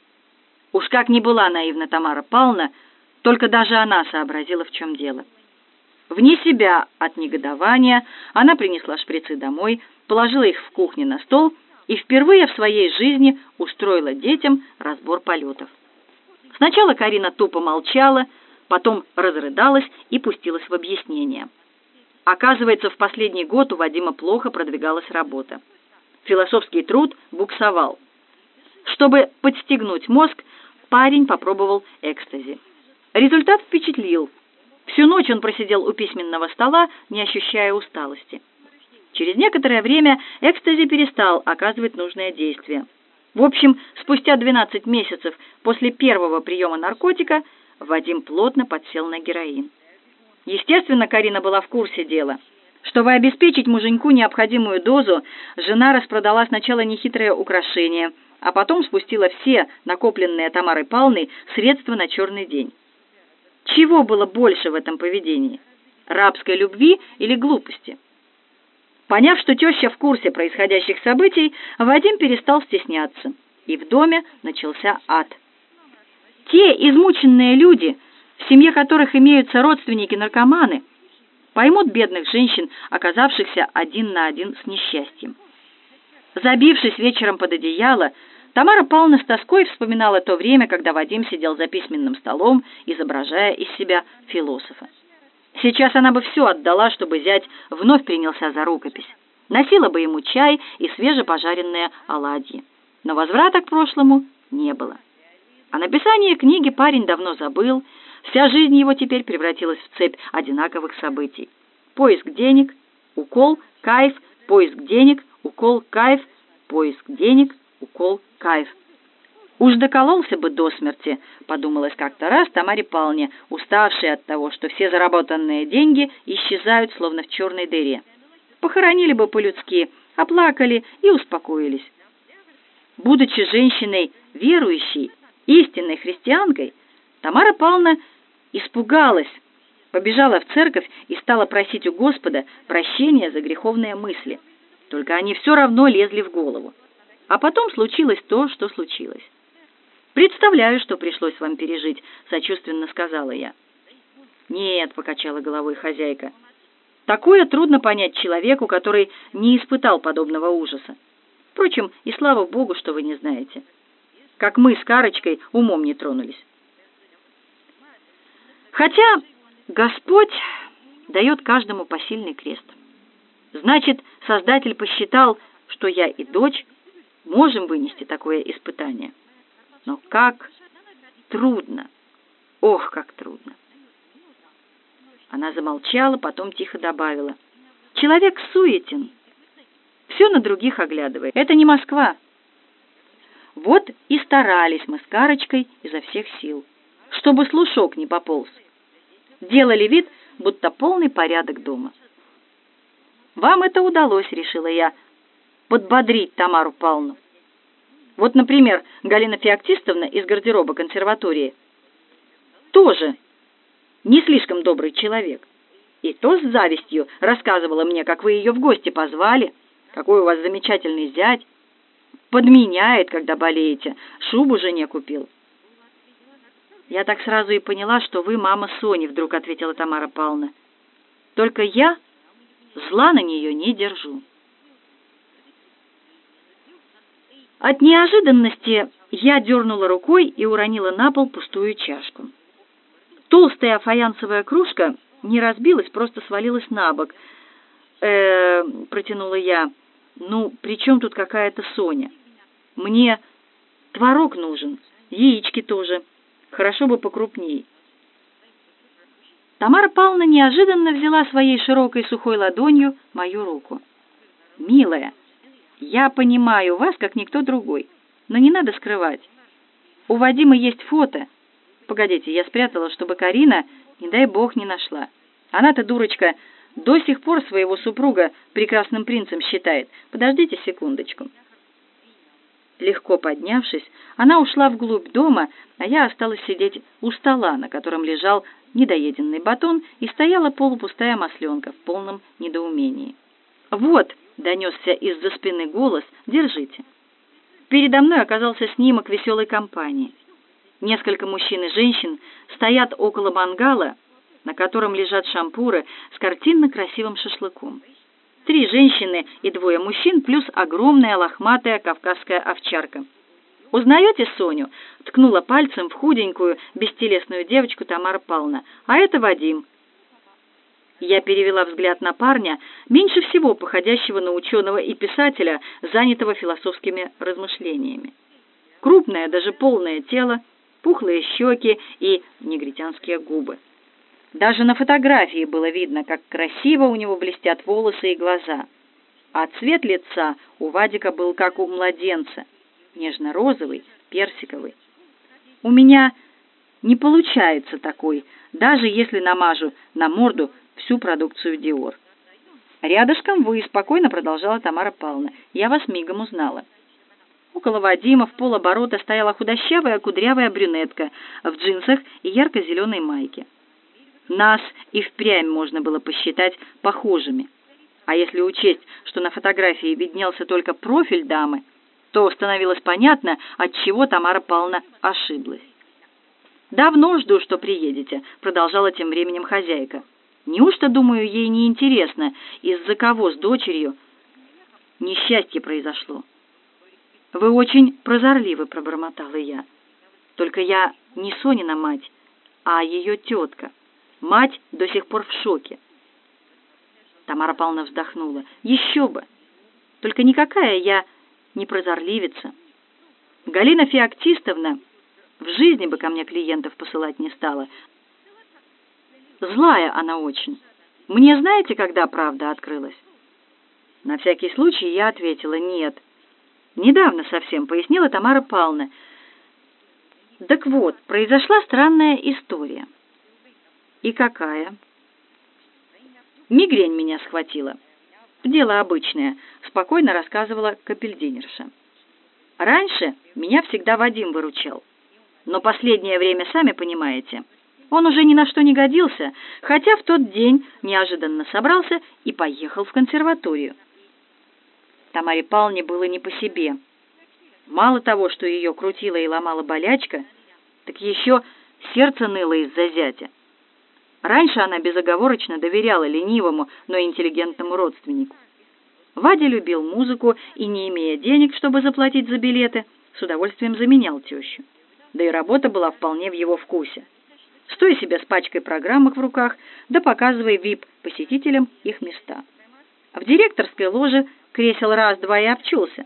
Уж как ни была наивна Тамара Павловна, только даже она сообразила, в чем дело. Вне себя от негодования она принесла шприцы домой, положила их в кухне на стол и впервые в своей жизни устроила детям разбор полетов. Сначала Карина тупо молчала, потом разрыдалась и пустилась в объяснение. Оказывается, в последний год у Вадима плохо продвигалась работа. Философский труд буксовал. Чтобы подстегнуть мозг, парень попробовал экстази. Результат впечатлил. Всю ночь он просидел у письменного стола, не ощущая усталости. Через некоторое время экстази перестал оказывать нужное действие. В общем, спустя двенадцать месяцев после первого приема наркотика Вадим плотно подсел на героин. Естественно, Карина была в курсе дела. Чтобы обеспечить муженьку необходимую дозу, жена распродала сначала нехитрое украшение, а потом спустила все накопленные Тамарой Павловной средства на черный день. Чего было больше в этом поведении? Рабской любви или глупости? Поняв, что теща в курсе происходящих событий, Вадим перестал стесняться, и в доме начался ад. Те измученные люди, в семье которых имеются родственники-наркоманы, поймут бедных женщин, оказавшихся один на один с несчастьем. Забившись вечером под одеяло, Тамара Павловна с тоской вспоминала то время, когда Вадим сидел за письменным столом, изображая из себя философа. Сейчас она бы все отдала, чтобы зять вновь принялся за рукопись. Носила бы ему чай и свежепожаренные оладьи. Но возврата к прошлому не было. О написании книги парень давно забыл. Вся жизнь его теперь превратилась в цепь одинаковых событий. Поиск денег, укол, кайф, поиск денег, укол, кайф, поиск денег, укол, кайф. «Уж докололся бы до смерти», — подумалось как-то раз Тамаре Павловне, уставшей от того, что все заработанные деньги исчезают, словно в черной дыре. Похоронили бы по-людски, оплакали и успокоились. Будучи женщиной верующей, истинной христианкой, Тамара Павловна испугалась, побежала в церковь и стала просить у Господа прощения за греховные мысли. Только они все равно лезли в голову. А потом случилось то, что случилось. «Представляю, что пришлось вам пережить», — сочувственно сказала я. «Нет», — покачала головой хозяйка, — «такое трудно понять человеку, который не испытал подобного ужаса. Впрочем, и слава Богу, что вы не знаете. Как мы с Карочкой умом не тронулись. Хотя Господь дает каждому посильный крест. Значит, Создатель посчитал, что я и дочь можем вынести такое испытание. Но как трудно! Ох, как трудно!» Она замолчала, потом тихо добавила: «Человек суетен, все на других оглядывает. Это не Москва». Вот и старались мы с Карочкой изо всех сил, чтобы слушок не пополз. Делали вид, будто полный порядок дома. «Вам это удалось», — решила я, подбодрить Тамару Павловну. Вот, например, Галина Феоктистовна из гардероба консерватории тоже не слишком добрый человек. И то с завистью рассказывала мне, как вы ее в гости позвали, какой у вас замечательный зять, подменяет, когда болеете, шубу жене купил. «Я так сразу и поняла, что вы мама Сони», — вдруг ответила Тамара Павловна. «Только я зла на нее не держу». От неожиданности я дернула рукой и уронила на пол пустую чашку. Толстая фаянсовая кружка не разбилась, просто свалилась на бок. э протянула я. «Ну, при чем тут какая-то Соня? Мне творог нужен, яички тоже. Хорошо бы покрупней». Тамара Павловна неожиданно взяла своей широкой сухой ладонью мою руку. «Милая, я понимаю вас, как никто другой, но не надо скрывать. У Вадима есть фото. Погодите, я спрятала, чтобы Карина, не дай бог, не нашла. Она-то, дурочка, до сих пор своего супруга прекрасным принцем считает. Подождите секундочку». Легко поднявшись, она ушла вглубь дома, а я осталась сидеть у стола, на котором лежал недоеденный батон, и стояла полупустая масленка в полном недоумении. «Вот», — донесся из-за спины голос, — «держите». Передо мной оказался снимок веселой компании. Несколько мужчин и женщин стоят около мангала, на котором лежат шампуры с картинно красивым шашлыком. Три женщины и двое мужчин, плюс огромная лохматая кавказская овчарка. «Узнаете Соню?» — ткнула пальцем в худенькую, бестелесную девочку Тамара Павловна. «А это Вадим». Я перевела взгляд на парня, меньше всего походящего на ученого и писателя, занятого философскими размышлениями. Крупное, даже полное тело, пухлые щеки и негритянские губы. Даже на фотографии было видно, как красиво у него блестят волосы и глаза. А цвет лица у Вадика был как у младенца, нежно-розовый, персиковый. У меня не получается такой, даже если намажу на морду всю продукцию Диор. «Рядышком вы», — спокойно продолжала Тамара Павловна. «Я вас мигом узнала». Около Вадима в полоборота стояла худощавая кудрявая брюнетка в джинсах и ярко-зеленой майке. Нас и впрямь можно было посчитать похожими. А если учесть, что на фотографии виднелся только профиль дамы, то становилось понятно, отчего Тамара Павловна ошиблась. «Давно жду, что приедете», — продолжала тем временем хозяйка. «Неужто, думаю, ей не интересно, из-за кого с дочерью несчастье произошло?» «Вы очень прозорливы», — пробормотала я. «Только я не Сонина мать, а ее тетка. Мать до сих пор в шоке». Тамара Павловна вздохнула. «Еще бы! Только никакая я не прозорливица. Галина Феоктистовна в жизни бы ко мне клиентов посылать не стала. Злая она очень. Мне знаете, когда правда открылась?» На всякий случай я ответила «нет». «Недавно совсем», — пояснила Тамара Павловна. «Так вот, произошла странная история». «И какая?» «Мигрень меня схватила. Дело обычное», — спокойно рассказывала капельдинерша. «Раньше меня всегда Вадим выручал. Но последнее время, сами понимаете, он уже ни на что не годился, хотя в тот день неожиданно собрался и поехал в консерваторию». Тамаре Павловне было не по себе. Мало того, что ее крутила и ломала болячка, так еще сердце ныло из-за зятя. Раньше она безоговорочно доверяла ленивому, но интеллигентному родственнику. Вадя любил музыку и, не имея денег, чтобы заплатить за билеты, с удовольствием заменял тещу. Да и работа была вполне в его вкусе. Стоя себе с пачкой программок в руках, да показывая вип-посетителям их места. В директорской ложе кресел раз-два и обчелся.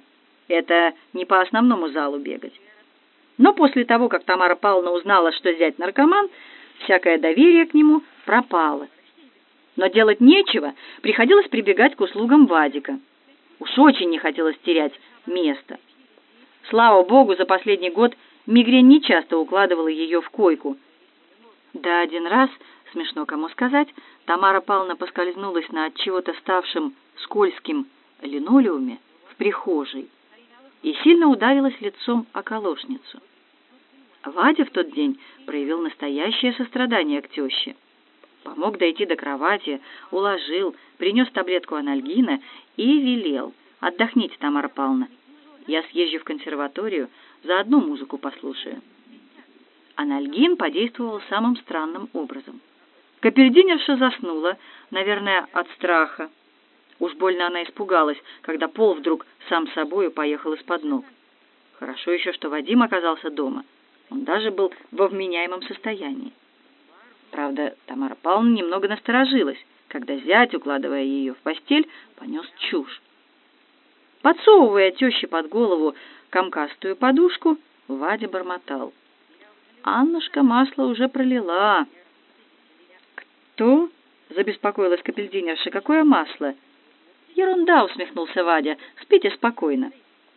Это не по основному залу бегать. Но после того, как Тамара Павловна узнала, что зять наркоман, всякое доверие к нему пропало. Но делать нечего, приходилось прибегать к услугам Вадика. Уж очень не хотелось терять место. Слава богу, за последний год мигрень нечасто укладывала ее в койку. Да один раз, смешно кому сказать, Тамара Павловна поскользнулась на от чего-то ставшем скользким линолеуме в прихожей и сильно ударилась лицом о колошницу. Вадя в тот день проявил настоящее сострадание к теще. Помог дойти до кровати, уложил, принес таблетку анальгина и велел: «Отдохните, Тамара Павловна, я съезжу в консерваторию, заодно музыку послушаю». Анальгин подействовал самым странным образом. Капельдинерша заснула, наверное, от страха. Уж больно она испугалась, когда пол вдруг сам собою поехал из-под ног. Хорошо еще, что Вадим оказался дома. Он даже был во вменяемом состоянии. Правда, Тамара Павловна немного насторожилась, когда зять, укладывая ее в постель, понес чушь. Подсовывая теще под голову комкастую подушку, Вадя бормотал: «Аннушка масло уже пролила». «Кто?» — забеспокоилась капельдинерша. «Какое масло?» «Ерунда», — усмехнулся Вадя. «Спите спокойно».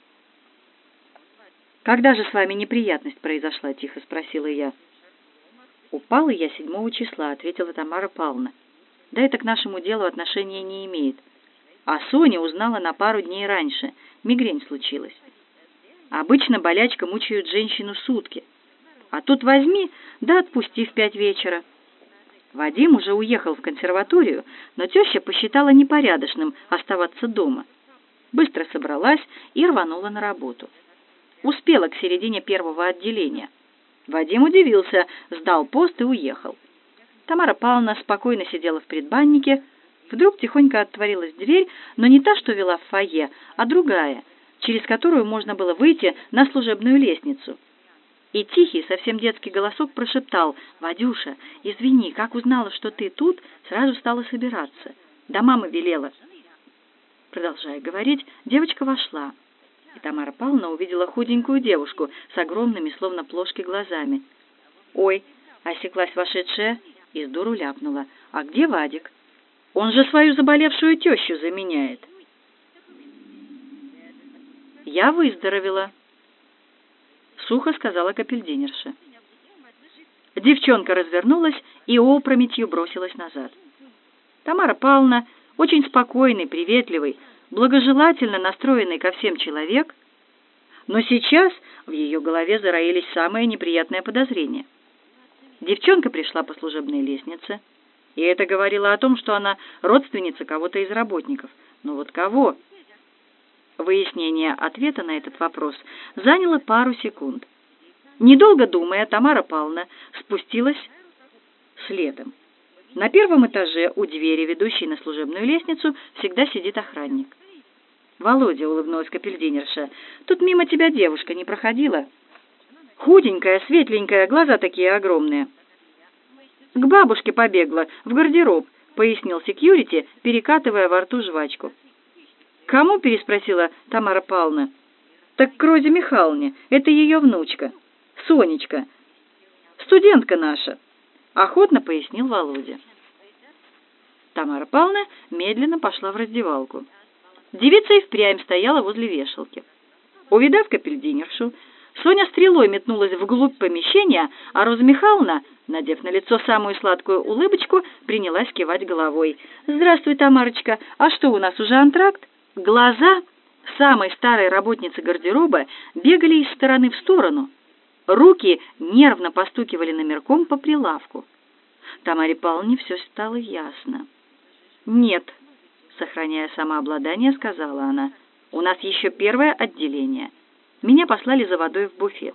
«Когда же с вами неприятность произошла?» — тихо спросила я. «Упала я седьмого числа», — ответила Тамара Павловна. «Да это к нашему делу отношения не имеет. А Соня узнала на пару дней раньше. Мигрень случилась. Обычно болячка мучает женщину сутки. А тут возьми, да отпусти в пять вечера». Вадим уже уехал в консерваторию, но теща посчитала непорядочным оставаться дома. Быстро собралась и рванула на работу. Успела к середине первого отделения. Вадим удивился, сдал пост и уехал. Тамара Павловна спокойно сидела в предбаннике. Вдруг тихонько отворилась дверь, но не та, что вела в фойе, а другая, через которую можно было выйти на служебную лестницу. И тихий, совсем детский голосок прошептал: «Вадюша, извини, как узнала, что ты тут, сразу стала собираться. Да мама велела». Продолжая говорить, девочка вошла. И Тамара Павловна увидела худенькую девушку с огромными, словно плошки, глазами. «Ой!» — осеклась вошедшая и сдуру ляпнула: «А где Вадик? Он же свою заболевшую тещу заменяет». «Я выздоровела», — сухо сказала капельдинерша. Девчонка развернулась и опрометью бросилась назад. Тамара Павловна, очень спокойный, приветливый, благожелательно настроенный ко всем человек, но сейчас в ее голове зароились самые неприятные подозрения. Девчонка пришла по служебной лестнице, и это говорило о том, что она родственница кого-то из работников. Но вот кого? Выяснение ответа на этот вопрос заняло пару секунд. Недолго думая, Тамара Павловна спустилась следом. На первом этаже у двери, ведущей на служебную лестницу, всегда сидит охранник. «Володя», — улыбнулась капельдинерша, — «тут мимо тебя девушка не проходила? Худенькая, светленькая, глаза такие огромные». «К бабушке побегла, в гардероб», — пояснил секьюрити, перекатывая во рту жвачку. «Кому?» — переспросила Тамара Павловна. «Так к Розе Михайловне, это ее внучка, Сонечка, студентка наша», — охотно пояснил Володя. Тамара Павловна медленно пошла в раздевалку. Девица и впрямь стояла возле вешалки. Увидав капельдинершу, Соня стрелой метнулась вглубь помещения, а Роза Михайловна, надев на лицо самую сладкую улыбочку, принялась кивать головой. «Здравствуй, Тамарочка, а что, у нас уже антракт?» Глаза самой старой работницы гардероба бегали из стороны в сторону. Руки нервно постукивали номерком по прилавку. Тамаре Павловне все стало ясно. «Нет», — сохраняя самообладание, сказала она, — «у нас еще первое отделение. Меня послали за водой в буфет».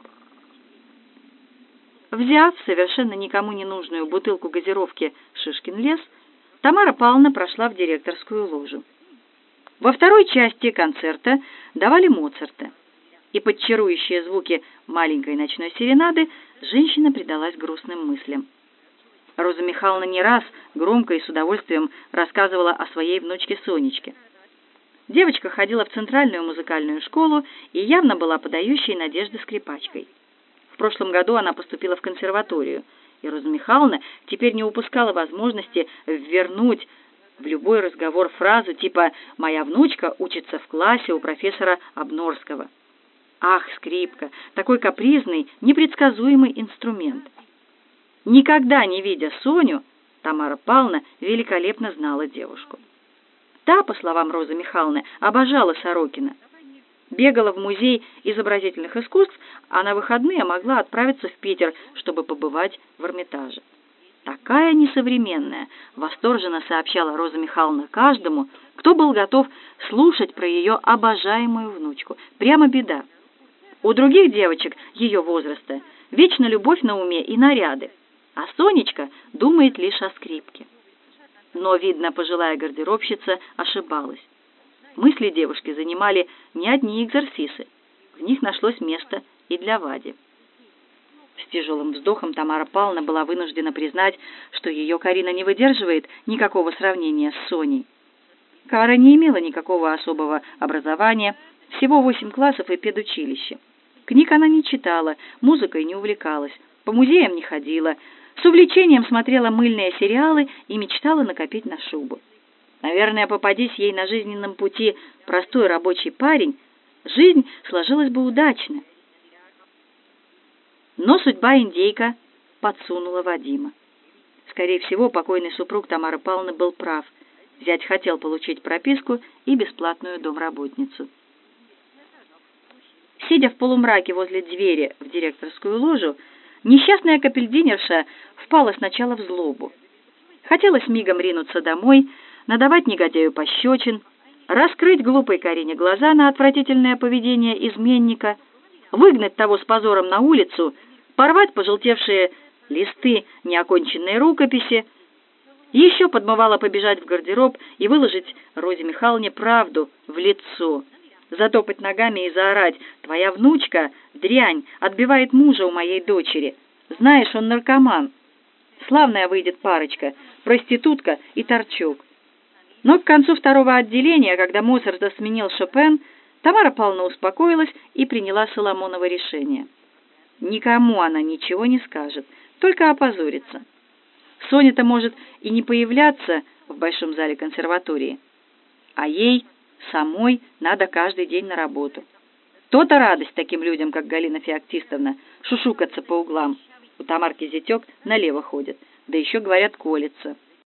Взяв совершенно никому не нужную бутылку газировки «Шишкин лес», Тамара Павловна прошла в директорскую ложу. Во второй части концерта давали Моцарта, и под чарующие звуки маленькой ночной серенады женщина предалась грустным мыслям. Роза Михайловна не раз громко и с удовольствием рассказывала о своей внучке Сонечке. Девочка ходила в центральную музыкальную школу и явно была подающей надежды скрипачкой. В прошлом году она поступила в консерваторию, и Роза Михайловна теперь не упускала возможности ввернуть в любой разговор фразу типа «Моя внучка учится в классе у профессора Обнорского». Ах, скрипка, такой капризный, непредсказуемый инструмент. Никогда не видя Соню, Тамара Павловна великолепно знала девушку. Та, по словам Розы Михайловны, обожала Сорокина. Бегала в музей изобразительных искусств, а на выходные могла отправиться в Питер, чтобы побывать в Эрмитаже. Такая несовременная, восторженно сообщала Роза Михайловна каждому, кто был готов слушать про ее обожаемую внучку. Прямо беда. У других девочек ее возраста вечно любовь на уме и наряды, а Сонечка думает лишь о скрипке. Но, видно, пожилая гардеробщица ошибалась. Мысли девушки занимали не одни экзерсисы. В них нашлось место и для Вади. С тяжелым вздохом Тамара Павловна была вынуждена признать, что ее Карина не выдерживает никакого сравнения с Соней. Кара не имела никакого особого образования, всего восемь классов и педучилище. Книг она не читала, музыкой не увлекалась, по музеям не ходила, с увлечением смотрела мыльные сериалы и мечтала накопить на шубу. Наверное, попадись ей на жизненном пути простой рабочий парень, жизнь сложилась бы удачно. Но судьба индейка подсунула Вадима. Скорее всего, покойный супруг Тамары Павловны был прав. Зять хотел получить прописку и бесплатную домработницу. Сидя в полумраке возле двери в директорскую ложу, несчастная капельдинерша впала сначала в злобу. Хотелось мигом ринуться домой, надавать негодяю пощечин, раскрыть глупой Карине глаза на отвратительное поведение изменника, выгнать того с позором на улицу, порвать пожелтевшие листы неоконченной рукописи, еще подмывала побежать в гардероб и выложить Розе Михайловне правду в лицо, затопать ногами и заорать: «Твоя внучка, дрянь, отбивает мужа у моей дочери. Знаешь, он наркоман. Славная выйдет парочка, проститутка и торчок». Но к концу второго отделения, когда Моцарта сменил Шопен, Тамара Павловна успокоилась и приняла Соломоново решение. Никому она ничего не скажет, только опозорится. Соня-то может и не появляться в большом зале консерватории, а ей самой надо каждый день на работу. То-то радость таким людям, как Галина Феоктистовна, шушукаться по углам. У Тамарки зятек налево ходит, да еще, говорят, колется.